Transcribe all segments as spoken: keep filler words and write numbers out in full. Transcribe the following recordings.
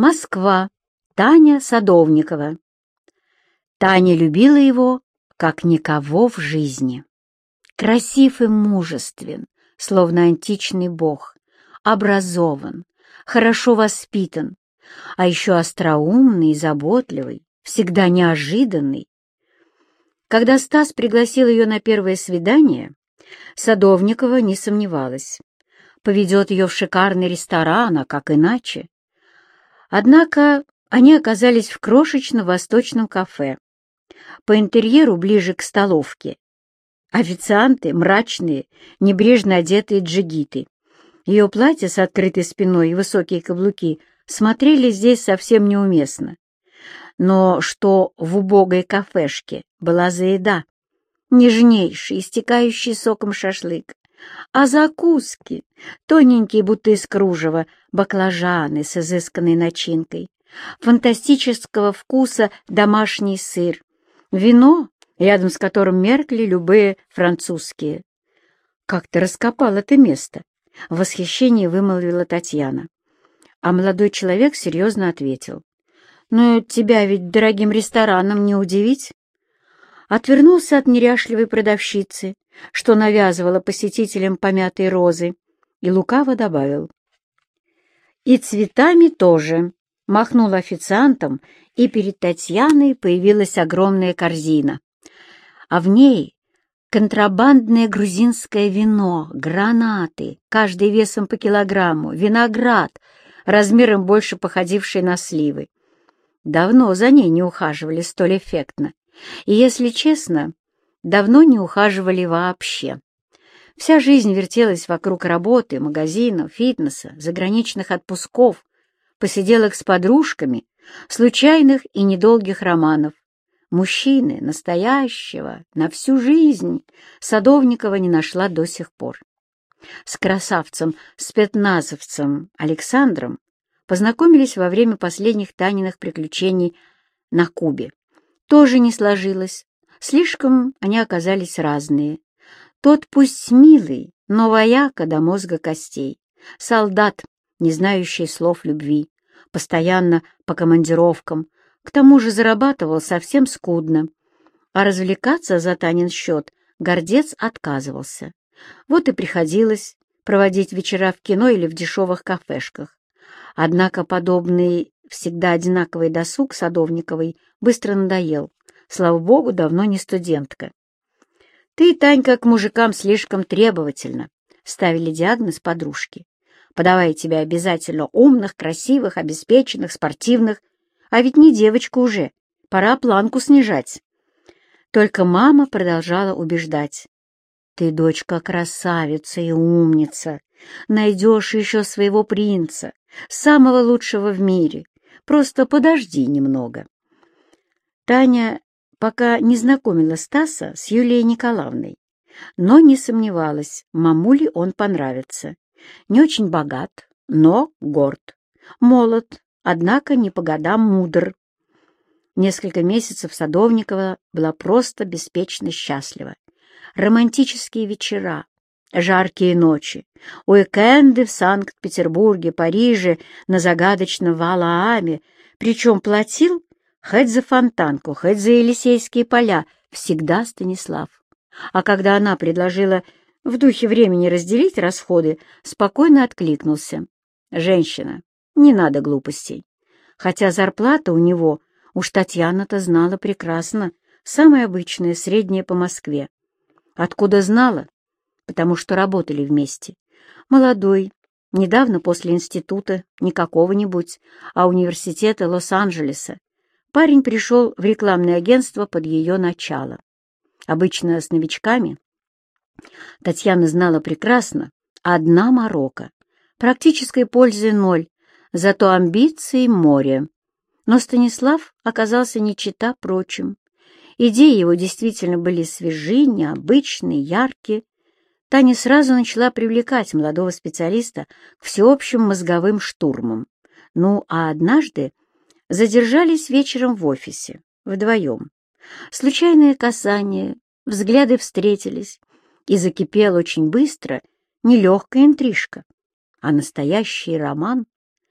Москва. Таня Садовникова. Таня любила его, как никого в жизни. Красив и мужествен, словно античный бог, образован, хорошо воспитан, а еще остроумный и заботливый, всегда неожиданный. Когда Стас пригласил ее на первое свидание, Садовникова не сомневалась. Поведет ее в шикарный ресторан, а как иначе? Однако они оказались в крошечном восточном кафе, по интерьеру ближе к столовке. Официанты — мрачные, небрежно одетые джигиты. Ее платье с открытой спиной и высокие каблуки смотрели здесь совсем неуместно. Но что в убогой кафешке была за еда? Нежнейший, истекающий соком шашлык. А закуски — тоненькие, будто из кружева, баклажаны с изысканной начинкой, фантастического вкуса домашний сыр, вино, рядом с которым меркли любые французские. «Как ты раскопал это место?» — в восхищении вымолвила Татьяна. А молодой человек серьезно ответил: «Ну, тебя ведь дорогим рестораном не удивить». Отвернулся от неряшливой продавщицы, что навязывала посетителям помятые розы, и лукаво добавил: «И цветами тоже», — махнул официантом, и перед Татьяной появилась огромная корзина, а в ней контрабандное грузинское вино, гранаты, каждый весом по килограмму, виноград, размером больше походивший на сливы. Давно за ней не ухаживали столь эффектно, и, если честно, давно не ухаживали вообще. Вся жизнь вертелась вокруг работы, магазинов, фитнеса, заграничных отпусков, посиделок с подружками, случайных и недолгих романов. Мужчины, настоящего, на всю жизнь, Садовникова не нашла до сих пор. С красавцем-спецназовцем Александром познакомились во время последних Таниных приключений на Кубе. Тоже не сложилось, слишком они оказались разные. Тот пусть милый, но вояка до мозга костей, солдат, не знающий слов любви, постоянно по командировкам, к тому же зарабатывал совсем скудно, а развлекаться за Танин счет гордец отказывался. Вот и приходилось проводить вечера в кино или в дешевых кафешках. Однако подобный всегда одинаковый досуг Садовниковой быстро надоел. Слава богу, давно не студентка. «Ты, Танька, к мужикам слишком требовательна», — ставили диагноз подружки. «Подавай тебя обязательно умных, красивых, обеспеченных, спортивных. А ведь не девочка уже, пора планку снижать». Только мама продолжала убеждать: «Ты, дочка, красавица и умница, найдешь еще своего принца, самого лучшего в мире, просто подожди немного». Таня пока не знакомила Стаса с Юлией Николаевной, но не сомневалась, мамуле он понравится. Не очень богат, но горд, молод, однако не по годам мудр. Несколько месяцев Садовникова была просто беспечно счастлива. Романтические вечера, жаркие ночи, уикенды в Санкт-Петербурге, Париже, на загадочном Валааме, причем платил хоть за Фонтанку, хоть за Елисейские поля, всегда Станислав. А когда она предложила в духе времени разделить расходы, спокойно откликнулся: «Женщина, не надо глупостей». Хотя зарплата у него, уж Татьяна-то знала прекрасно, самая обычная, средняя по Москве. Откуда знала? Потому что работали вместе. Молодой, недавно после института, не какого-нибудь, а университета Лос-Анджелеса, парень пришел в рекламное агентство под ее начало. Обычно с новичками Татьяна знала прекрасно: одна морока, практической пользы ноль, зато амбиций море. Но Станислав оказался не чета прочим. Идеи его действительно были свежи, необычные, яркие. Таня сразу начала привлекать молодого специалиста к всеобщим мозговым штурмам. Ну, а однажды задержались вечером в офисе, вдвоем. Случайное касание, взгляды встретились, и закипел очень быстро не легкая интрижка, а настоящий роман.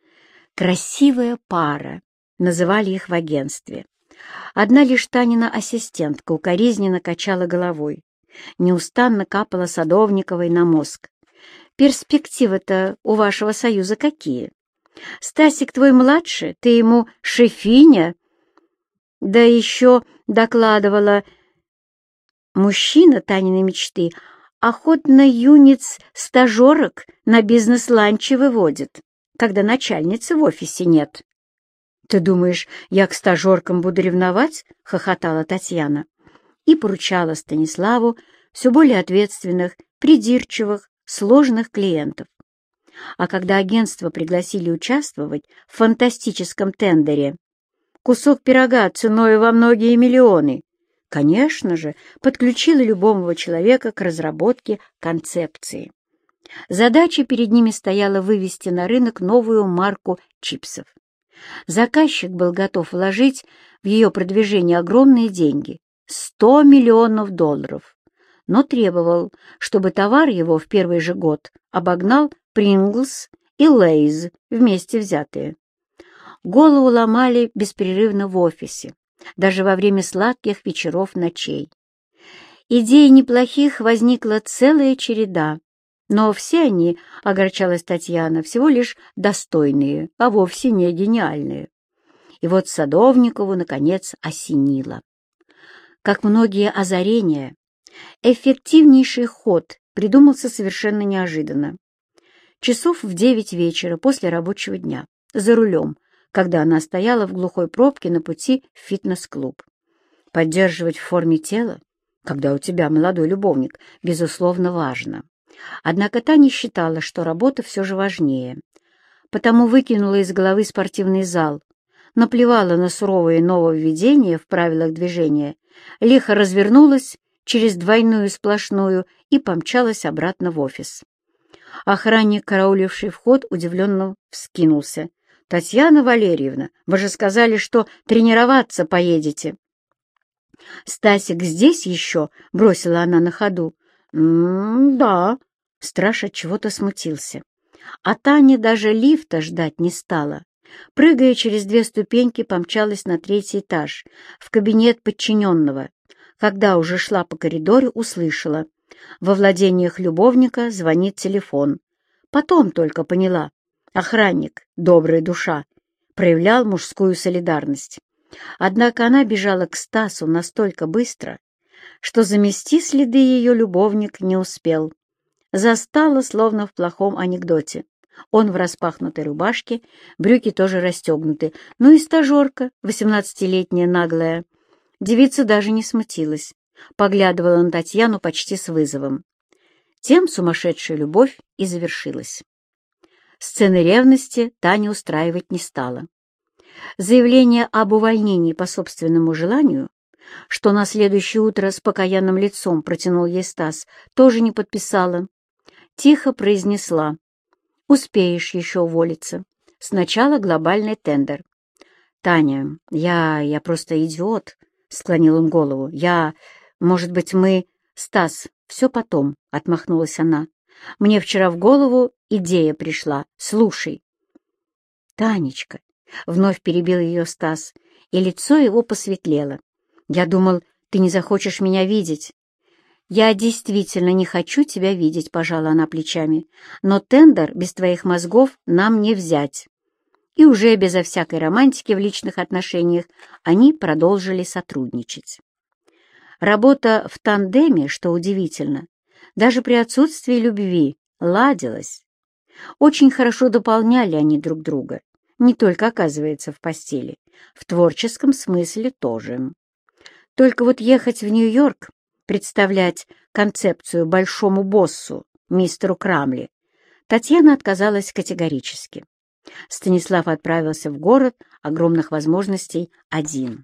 «Красивая пара», называли их в агентстве. Одна лишь Танина ассистентка укоризненно качала головой. Неустанно капала Садовниковой на мозг. «Перспективы-то у вашего союза какие? Стасик твой младше, ты ему шефиня». Да еще докладывала: мужчина Таниной мечты охотно юниц-стажерок на бизнес-ланче выводит, когда начальницы в офисе нет. «Ты думаешь, я к стажеркам буду ревновать?» — хохотала Татьяна и поручала Станиславу все более ответственных, придирчивых, сложных клиентов. А когда агентство пригласили участвовать в фантастическом тендере, кусок пирога ценой во многие миллионы, конечно же, подключила любого человека к разработке концепции. Задача перед ними стояла вывести на рынок новую марку чипсов. Заказчик был готов вложить в ее продвижение огромные деньги — сто миллионов долларов, но требовал, чтобы товар его в первый же год обогнал Принглс и Лейз вместе взятые. Голову ломали беспрерывно в офисе, даже во время сладких вечеров-ночей. Идей неплохих возникла целая череда, но все они, огорчалась Татьяна, всего лишь достойные, а вовсе не гениальные. И вот Садовникову, наконец, осенило. Как многие озарения, эффективнейший ход придумался совершенно неожиданно. Часов в девять вечера после рабочего дня, за рулем, когда она стояла в глухой пробке на пути в фитнес-клуб. Поддерживать в форме тело, когда у тебя молодой любовник, безусловно, важно. Однако Таня считала, что работа все же важнее, потому выкинула из головы спортивный зал, наплевала на суровые нововведения в правилах движения, лихо развернулась через двойную сплошную и помчалась обратно в офис. Охранник, карауливший вход, удивленно вскинулся. «Татьяна Валерьевна, вы же сказали, что тренироваться поедете». «Стасик здесь еще?» — бросила она на ходу. «М-да». Страж от чего-то смутился. А Таня даже лифта ждать не стала. Прыгая через две ступеньки, помчалась на третий этаж, в кабинет подчиненного. Когда уже шла по коридору, услышала: во владениях любовника звонит телефон. Потом только поняла: охранник, добрая душа, проявлял мужскую солидарность. Однако она бежала к Стасу настолько быстро, что замести следы ее любовник не успел. Застала, словно в плохом анекдоте. Он в распахнутой рубашке, брюки тоже расстегнуты, ну и стажерка, восемнадцатилетняя наглая. Девица даже не смутилась, поглядывала на Татьяну почти с вызовом. Тем сумасшедшая любовь и завершилась. Сцены ревности Таня устраивать не стала. Заявление об увольнении по собственному желанию, что на следующее утро с покаянным лицом протянул ей Стас, тоже не подписала. Тихо произнесла: «Успеешь еще уволиться. Сначала глобальный тендер». «Таня, я... я просто идиот», — склонил он голову. «Я... может быть, мы...» «Стас, все потом», — отмахнулась она. «Мне вчера в голову идея пришла. Слушай». «Танечка», — вновь перебил ее Стас, и лицо его посветлело. «Я думал, ты не захочешь меня видеть». «Я действительно не хочу тебя видеть», — пожала она плечами. «Но тендер без твоих мозгов нам не взять». И уже безо всякой романтики в личных отношениях они продолжили сотрудничать. Работа в тандеме, что удивительно, даже при отсутствии любви, ладилась. Очень хорошо дополняли они друг друга, не только, оказывается, в постели, в творческом смысле тоже. Только вот ехать в Нью-Йорк, представлять концепцию большому боссу, мистеру Крамли, Татьяна отказалась категорически. Станислав отправился в город огромных возможностей один.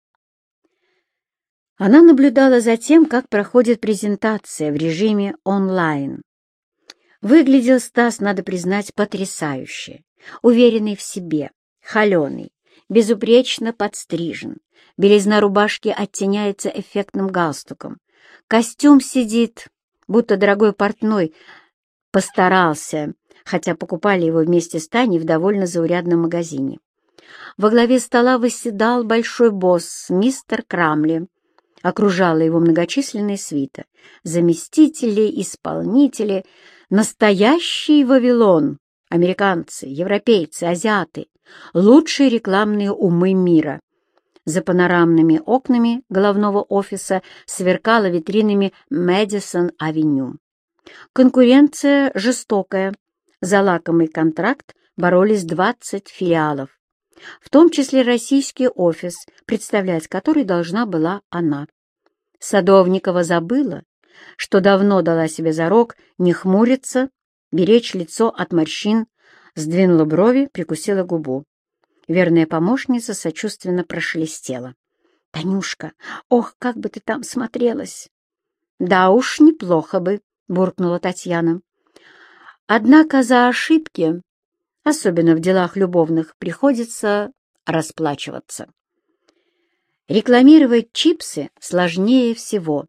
Она наблюдала за тем, как проходит презентация в режиме онлайн. Выглядел Стас, надо признать, потрясающе, уверенный в себе, холеный, безупречно подстрижен, белизна рубашки оттеняется эффектным галстуком, костюм сидит, будто дорогой портной постарался, хотя покупали его вместе с Таней в довольно заурядном магазине. Во главе стола восседал большой босс, мистер Крамли. Окружала его многочисленная свита. Заместители, исполнители, настоящий Вавилон, американцы, европейцы, азиаты, лучшие рекламные умы мира. За панорамными окнами головного офиса сверкала витринами Мэдисон-авеню. Конкуренция жестокая. За лакомый контракт боролись двадцать филиалов, в том числе российский офис, представлять который должна была она. Садовникова забыла, что давно дала себе зарок не хмуриться, беречь лицо от морщин, сдвинула брови, прикусила губу. Верная помощница сочувственно прошелестела. «Танюшка, ох, как бы ты там смотрелась!» «Да уж, неплохо бы», — буркнула Татьяна. «Однако за ошибки, особенно в делах любовных, приходится расплачиваться. Рекламировать чипсы сложнее всего.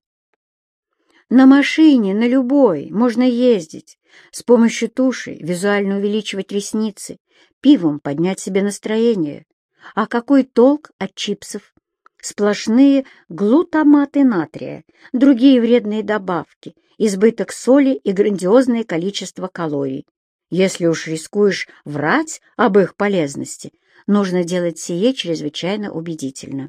На машине, на любой, можно ездить, с помощью туши визуально увеличивать ресницы, пивом поднять себе настроение. А какой толк от чипсов? Сплошные глутаматы натрия, другие вредные добавки, избыток соли и грандиозное количество калорий. Если уж рискуешь врать об их полезности, нужно делать сие чрезвычайно убедительно.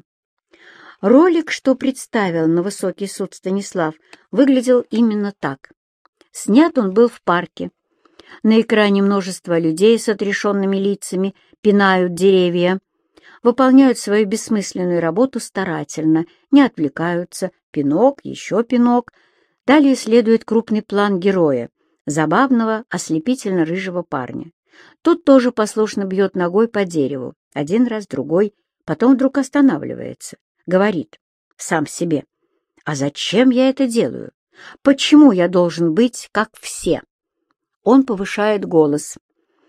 Ролик, что представил на высокий суд Станислав, выглядел именно так. Снят он был в парке. На экране множество людей с отрешенными лицами пинают деревья, выполняют свою бессмысленную работу старательно, не отвлекаются, пинок, еще пинок. Далее следует крупный план героя, забавного, ослепительно-рыжего парня. Тот тоже послушно бьет ногой по дереву, один раз, другой, потом вдруг останавливается, говорит сам себе: «А зачем я это делаю? Почему я должен быть как все?» Он повышает голос.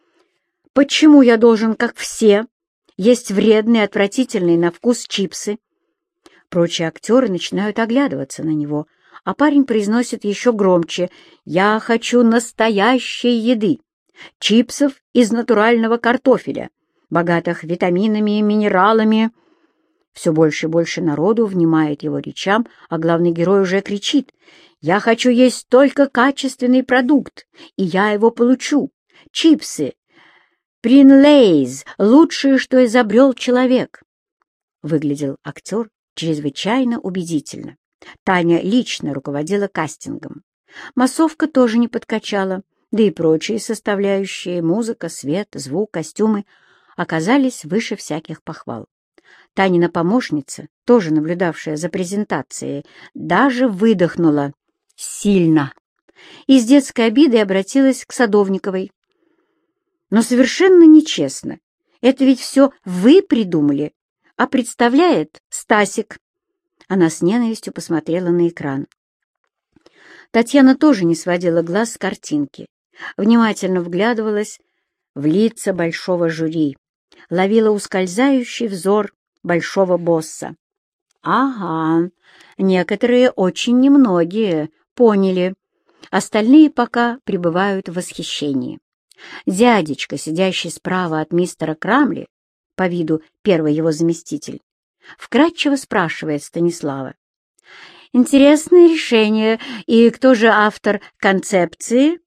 «Почему я должен, как все, есть вредные, отвратительные на вкус чипсы?» Прочие актеры начинают оглядываться на него, а парень произносит еще громче: «Я хочу настоящей еды, чипсов из натурального картофеля, богатых витаминами и минералами». Все больше и больше народу внимает его речам, а главный герой уже кричит: «Я хочу есть только качественный продукт, и я его получу. Чипсы Принлейз — лучшее, что изобрел человек». Выглядел актер чрезвычайно убедительно. Таня лично руководила кастингом. Массовка тоже не подкачала, да и прочие составляющие — музыка, свет, звук, костюмы — оказались выше всяких похвал. Танина помощница, тоже наблюдавшая за презентацией, даже выдохнула сильно и с детской обидой обратилась к Садовниковой. «Но совершенно нечестно. Это ведь все вы придумали, а представляет Стасик». Она с ненавистью посмотрела на экран. Татьяна тоже не сводила глаз с картинки, внимательно вглядывалась в лица большого жюри, ловила ускользающий взор большого босса. Ага, некоторые, очень немногие, поняли. Остальные пока пребывают в восхищении. Дядечка, сидящий справа от мистера Крамли, по виду первый его заместитель, вкратчиво спрашивает Станислава: «Интересное решение. И кто же автор концепции?»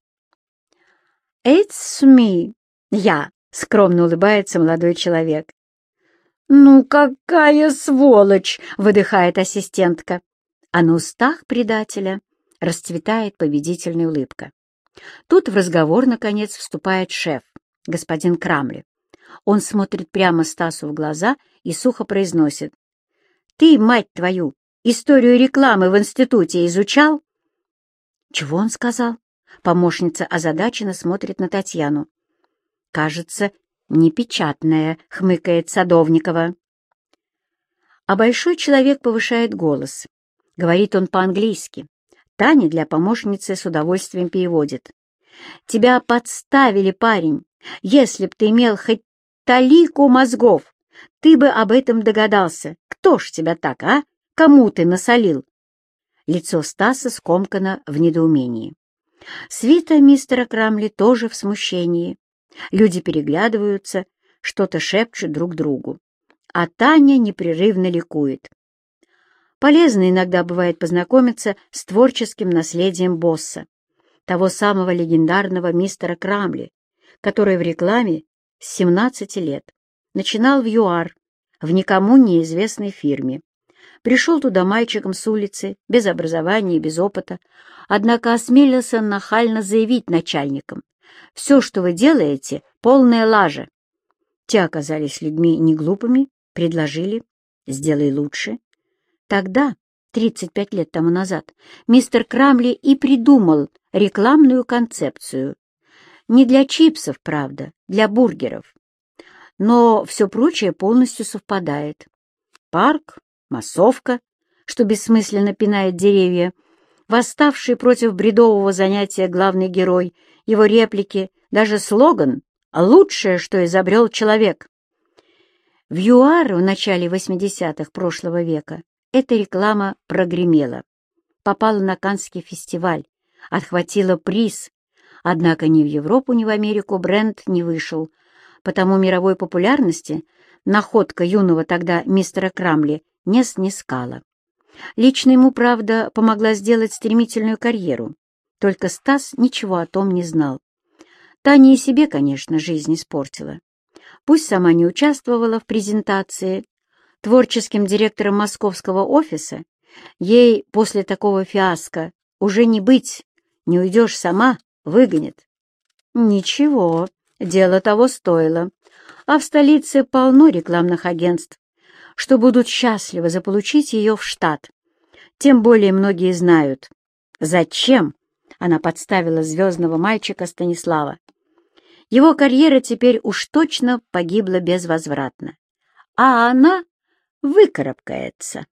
«It's me. Я», — скромно улыбается молодой человек. «Ну, какая сволочь!» — выдыхает ассистентка. А на устах предателя расцветает победительная улыбка. Тут в разговор, наконец, вступает шеф, господин Крамли. Он смотрит прямо Стасу в глаза и сухо произносит: «Ты, мать твою, историю рекламы в институте изучал?» «Чего он сказал?» Помощница озадаченно смотрит на Татьяну. «Кажется, непечатная», — хмыкает Садовникова. А большой человек повышает голос. Говорит он по-английски. Таня для помощницы с удовольствием переводит. «Тебя подставили, парень. Если б ты имел хоть талику мозгов, ты бы об этом догадался. Кто ж тебя так, а? Кому ты насолил?» Лицо Стаса скомкано в недоумении. Свита мистера Крамли тоже в смущении. Люди переглядываются, что-то шепчут друг другу. А Таня непрерывно ликует. Полезно иногда бывает познакомиться с творческим наследием босса, того самого легендарного мистера Крамли, который в рекламе с семнадцати лет начинал в ЮАР, в никому неизвестной фирме. Пришел туда мальчиком с улицы, без образования и без опыта, однако осмелился нахально заявить начальникам: «Все, что вы делаете, полная лажа». Те оказались людьми неглупыми, предложили: «Сделай лучше». Тогда, тридцать пять лет тому назад, мистер Крамли и придумал рекламную концепцию. Не для чипсов, правда, для бургеров. Но все прочее полностью совпадает. Парк, массовка, что бессмысленно пинает деревья, восставший против бредового занятия главный герой, его реплики, даже слоган «Лучшее, что изобрел человек». В ЮАР в начале восьмидесятых прошлого века эта реклама прогремела, попала на Каннский фестиваль, отхватила приз, однако ни в Европу, ни в Америку бренд не вышел, потому мировой популярности находка юного тогда мистера Крамли не снискала. Лично ему, правда, помогла сделать стремительную карьеру, только Стас ничего о том не знал. Таня и себе, конечно, жизнь испортила. Пусть сама не участвовала в презентации, творческим директором московского офиса ей после такого фиаско уже не быть, не уйдешь сама, выгонят. Ничего, дело того стоило. А в столице полно рекламных агентств, что будут счастливы заполучить ее в штат. Тем более многие знают, зачем она подставила звездного мальчика Станислава. Его карьера теперь уж точно погибла безвозвратно. А она выкарабкается.